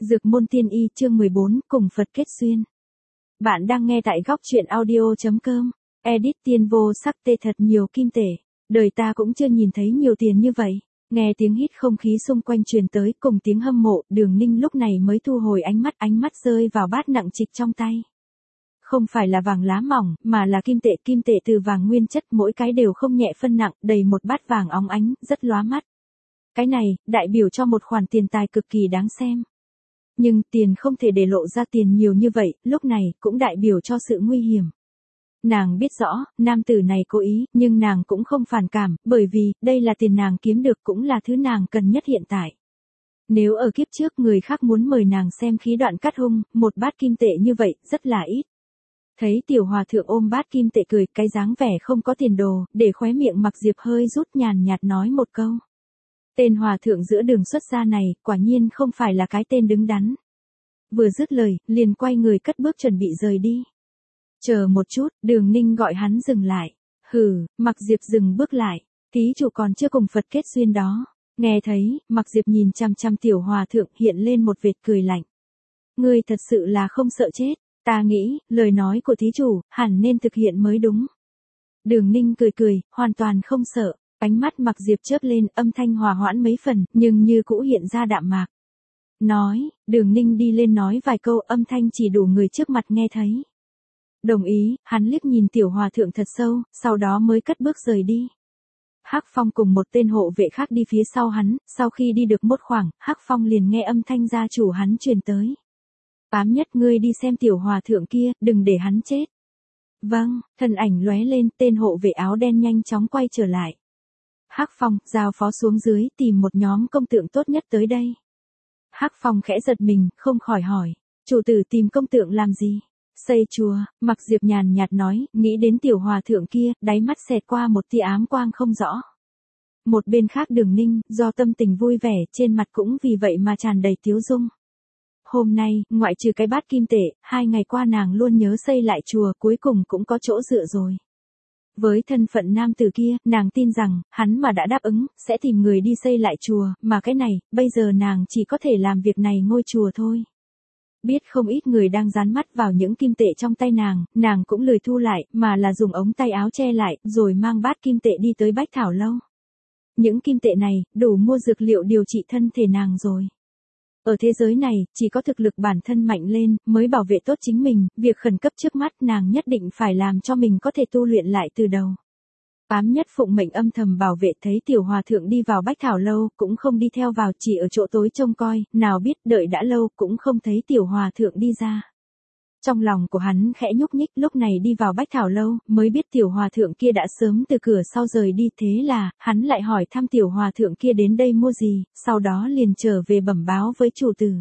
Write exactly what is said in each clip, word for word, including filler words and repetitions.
Dược môn tiên y chương mười bốn cùng Phật kết duyên. Bạn đang nghe tại góc truyện audio.com. Edit tiên vô sắc tê thật nhiều kim tể. Đời ta cũng chưa nhìn thấy nhiều tiền như vậy. Nghe tiếng hít không khí xung quanh truyền tới cùng tiếng hâm mộ, Đường Ninh lúc này mới thu hồi ánh mắt ánh mắt rơi vào bát nặng trịch trong tay. Không phải là vàng lá mỏng, mà là kim tệ kim tệ từ vàng nguyên chất mỗi cái đều không nhẹ phân nặng, đầy một bát vàng óng ánh, rất lóa mắt. Cái này, đại biểu cho một khoản tiền tài cực kỳ đáng xem. Nhưng tiền không thể để lộ ra tiền nhiều như vậy, lúc này cũng đại biểu cho sự nguy hiểm. Nàng biết rõ, nam tử này cố ý, nhưng nàng cũng không phản cảm, bởi vì, đây là tiền nàng kiếm được cũng là thứ nàng cần nhất hiện tại. Nếu ở kiếp trước người khác muốn mời nàng xem khí đoạn cắt hung, một bát kim tệ như vậy, rất là ít. Thấy tiểu hòa thượng ôm bát kim tệ cười, cái dáng vẻ không có tiền đồ, để khóe miệng Mặc Diệp hơi rút nhàn nhạt nói một câu. Tên hòa thượng giữa đường xuất gia này, quả nhiên không phải là cái tên đứng đắn. Vừa dứt lời, liền quay người cất bước chuẩn bị rời đi. Chờ một chút, Đường Ninh gọi hắn dừng lại. Hừ, Mặc Diệp dừng bước lại. Thí chủ còn chưa cùng Phật kết duyên đó. Nghe thấy, Mặc Diệp nhìn chăm chăm tiểu hòa thượng hiện lên một vệt cười lạnh. Ngươi thật sự là không sợ chết. Ta nghĩ, lời nói của thí chủ, hẳn nên thực hiện mới đúng. Đường Ninh cười cười, hoàn toàn không sợ. Ánh mắt Mặc Diệp chớp lên, âm thanh hòa hoãn mấy phần, nhưng như cũ hiện ra đạm mạc. Nói, Đường Ninh đi lên nói vài câu, âm thanh chỉ đủ người trước mặt nghe thấy. Đồng ý, hắn liếc nhìn tiểu hòa thượng thật sâu, sau đó mới cất bước rời đi. Hắc Phong cùng một tên hộ vệ khác đi phía sau hắn, sau khi đi được một khoảng, Hắc Phong liền nghe âm thanh gia chủ hắn truyền tới. Ám nhất ngươi đi xem tiểu hòa thượng kia, đừng để hắn chết. Vâng, thân ảnh lóe lên, tên hộ vệ áo đen nhanh chóng quay trở lại. Hắc Phong, giao phó xuống dưới, tìm một nhóm công tượng tốt nhất tới đây. Hắc Phong khẽ giật mình, không khỏi hỏi, chủ tử tìm công tượng làm gì? Xây chùa, Mặc Diệp nhàn nhạt nói, nghĩ đến tiểu hòa thượng kia, đáy mắt xẹt qua một tia ám quang không rõ. Một bên khác Đường Ninh, do tâm tình vui vẻ, trên mặt cũng vì vậy mà tràn đầy tiếu dung. Hôm nay, ngoại trừ cái bát kim tệ, hai ngày qua nàng luôn nhớ xây lại chùa, cuối cùng cũng có chỗ dựa rồi. Với thân phận nam tử kia, nàng tin rằng, hắn mà đã đáp ứng, sẽ tìm người đi xây lại chùa, mà cái này, bây giờ nàng chỉ có thể làm việc này ngôi chùa thôi. Biết không ít người đang dán mắt vào những kim tệ trong tay nàng, nàng cũng lười thu lại, mà là dùng ống tay áo che lại, rồi mang bát kim tệ đi tới Bách Thảo Lâu. Những kim tệ này, đủ mua dược liệu điều trị thân thể nàng rồi. Ở thế giới này, chỉ có thực lực bản thân mạnh lên, mới bảo vệ tốt chính mình, việc khẩn cấp trước mắt nàng nhất định phải làm cho mình có thể tu luyện lại từ đầu. Ám nhất phụng mệnh âm thầm bảo vệ thấy tiểu hòa thượng đi vào Bách Thảo Lâu, cũng không đi theo vào, chỉ ở chỗ tối trông coi, nào biết đợi đã lâu cũng không thấy tiểu hòa thượng đi ra. Trong lòng của hắn khẽ nhúc nhích, lúc này đi vào Bách Thảo Lâu, mới biết tiểu hòa thượng kia đã sớm từ cửa sau rời đi, thế là, hắn lại hỏi thăm tiểu hòa thượng kia đến đây mua gì, sau đó liền trở về bẩm báo với chủ tử.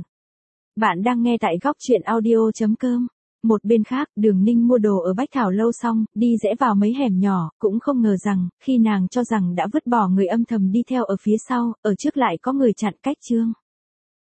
Bạn đang nghe tại góc truyện audio.com. Một bên khác, Đường Ninh mua đồ ở Bách Thảo Lâu xong, đi rẽ vào mấy hẻm nhỏ, cũng không ngờ rằng, khi nàng cho rằng đã vứt bỏ người âm thầm đi theo ở phía sau, ở trước lại có người chặn cách chương.